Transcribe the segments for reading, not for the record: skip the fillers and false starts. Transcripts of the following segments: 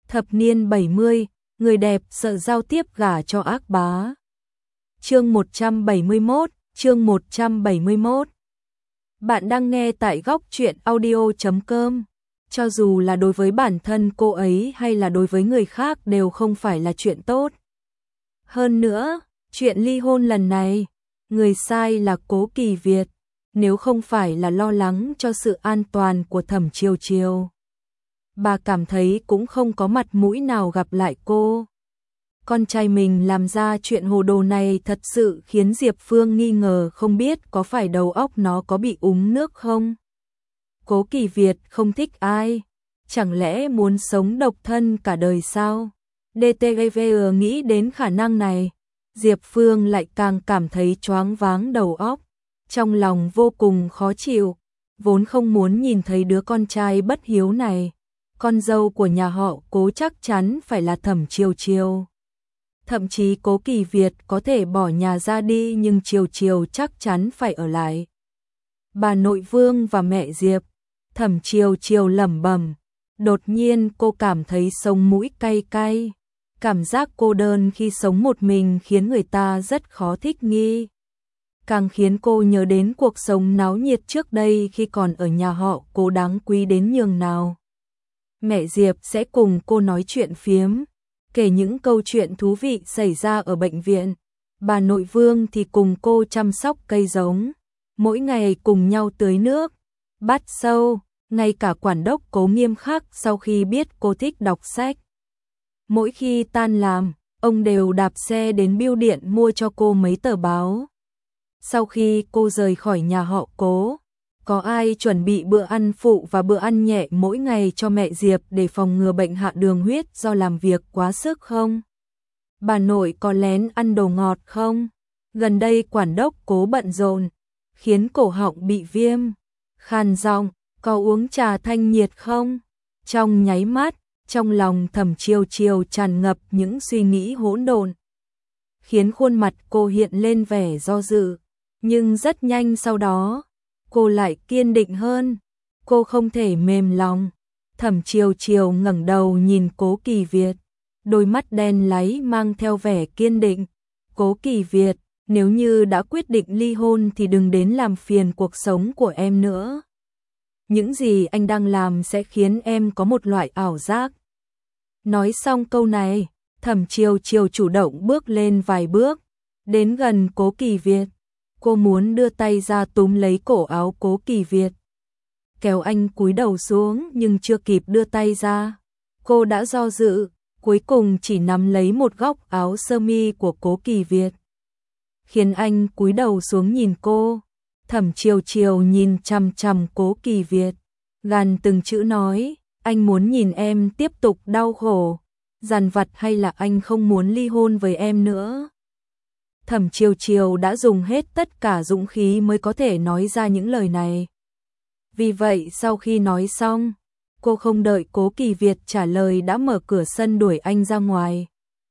Thập niên 70, người đẹp sợ giao tiếp gả cho ác bá. Chương 171, chương 171. Bạn đang nghe tại góc truyện audio.com. Cho dù là đối với bản thân cô ấy hay là đối với người khác đều không phải là chuyện tốt. Hơn nữa, chuyện ly hôn lần này, người sai là Cố Kỳ Việt, nếu không phải là lo lắng cho sự an toàn của Thẩm Chiều Chiều. Bà cảm thấy cũng không có mặt mũi nào gặp lại cô. Con trai mình làm ra chuyện hồ đồ này thật sự khiến Diệp Phương nghi ngờ không biết có phải đầu óc nó có bị uống nước không. Cố Kỳ Việt không thích ai, chẳng lẽ muốn sống độc thân cả đời sao? DTV nghĩ đến khả năng này, Diệp Phương lại càng cảm thấy choáng váng đầu óc, trong lòng vô cùng khó chịu, vốn không muốn nhìn thấy đứa con trai bất hiếu này. Con dâu của nhà họ Cố chắc chắn phải là Thẩm Chiều Chiều. Thậm chí Cố Kỳ Việt có thể bỏ nhà ra đi nhưng Chiều Chiều chắc chắn phải ở lại. Bà nội Vương và mẹ Diệp, Thẩm Chiều Chiều lẩm bẩm, đột nhiên cô cảm thấy sống mũi cay cay. Cảm giác cô đơn khi sống một mình khiến người ta rất khó thích nghi. Càng khiến cô nhớ đến cuộc sống náo nhiệt trước đây khi còn ở nhà họ Cố đáng quý đến nhường nào. Mẹ Diệp sẽ cùng cô nói chuyện phiếm, kể những câu chuyện thú vị xảy ra ở bệnh viện. Bà nội Vương thì cùng cô chăm sóc cây giống, mỗi ngày cùng nhau tưới nước, bắt sâu, ngay cả quản đốc Cố nghiêm khắc sau khi biết cô thích đọc sách. Mỗi khi tan làm, ông đều đạp xe đến bưu điện mua cho cô mấy tờ báo. Sau khi cô rời khỏi nhà họ Cố, có ai chuẩn bị bữa ăn phụ và bữa ăn nhẹ mỗi ngày cho mẹ Diệp để phòng ngừa bệnh hạ đường huyết do làm việc quá sức không? Bà nội có lén ăn đồ ngọt không? Gần đây quản đốc Cố bận rộn, khiến cổ họng bị viêm, khàn giọng, có uống trà thanh nhiệt không? Trong nháy mắt, trong lòng Thẩm Chiều Chiều tràn ngập những suy nghĩ hỗn độn, khiến khuôn mặt cô hiện lên vẻ do dự, nhưng rất nhanh sau đó, cô lại kiên định hơn, cô không thể mềm lòng. Thẩm Chiều Chiều ngẩng đầu nhìn Cố Kỳ Việt, đôi mắt đen láy mang theo vẻ kiên định. Cố Kỳ Việt, nếu như đã quyết định ly hôn thì đừng đến làm phiền cuộc sống của em nữa. Những gì anh đang làm sẽ khiến em có một loại ảo giác. Nói xong câu này, Thẩm Chiều Chiều chủ động bước lên vài bước, đến gần Cố Kỳ Việt. Cô muốn đưa tay ra túm lấy cổ áo Cố Kỳ Việt, kéo anh cúi đầu xuống nhưng chưa kịp đưa tay ra, cô đã do dự, cuối cùng chỉ nắm lấy một góc áo sơ mi của Cố Kỳ Việt, khiến anh cúi đầu xuống nhìn cô. Thẩm Chiều Chiều nhìn chằm chằm Cố Kỳ Việt, gằn từng chữ nói, anh muốn nhìn em tiếp tục đau khổ, dằn vặt hay là anh không muốn ly hôn với em nữa? Thẩm Chiều Chiều đã dùng hết tất cả dũng khí mới có thể nói ra những lời này. Vì vậy sau khi nói xong, cô không đợi Cố Kỳ Việt trả lời đã mở cửa sân đuổi anh ra ngoài.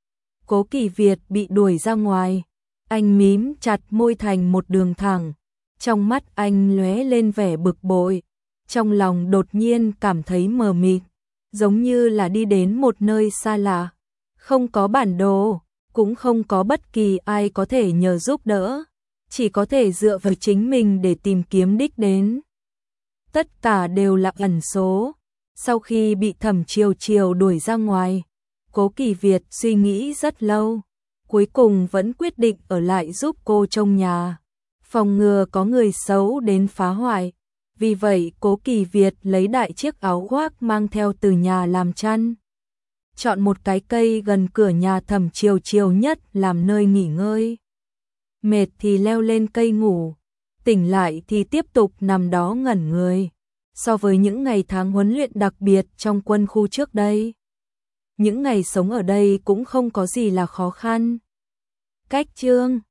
Cố Kỳ Việt bị đuổi ra ngoài, anh mím chặt môi thành một đường thẳng, trong mắt anh lóe lên vẻ bực bội, trong lòng đột nhiên cảm thấy mờ mịt, giống như là đi đến một nơi xa lạ, không có bản đồ, cũng không có bất kỳ ai có thể nhờ giúp đỡ, chỉ có thể dựa vào chính mình để tìm kiếm đích đến. Tất cả đều là ẩn số. Sau khi bị Thẩm Chiều Chiều đuổi ra ngoài, Cố Kỳ Việt suy nghĩ rất lâu, cuối cùng vẫn quyết định ở lại giúp cô trông nhà, phòng ngừa có người xấu đến phá hoại. Vì vậy Cố Kỳ Việt lấy đại chiếc áo khoác mang theo từ nhà làm chăn, chọn một cái cây gần cửa nhà Thẩm Chiều Chiều nhất làm nơi nghỉ ngơi. Mệt thì leo lên cây ngủ, tỉnh lại thì tiếp tục nằm đó ngẩn người. So với những ngày tháng huấn luyện đặc biệt trong quân khu trước đây, những ngày sống ở đây cũng không có gì là khó khăn. Cách chương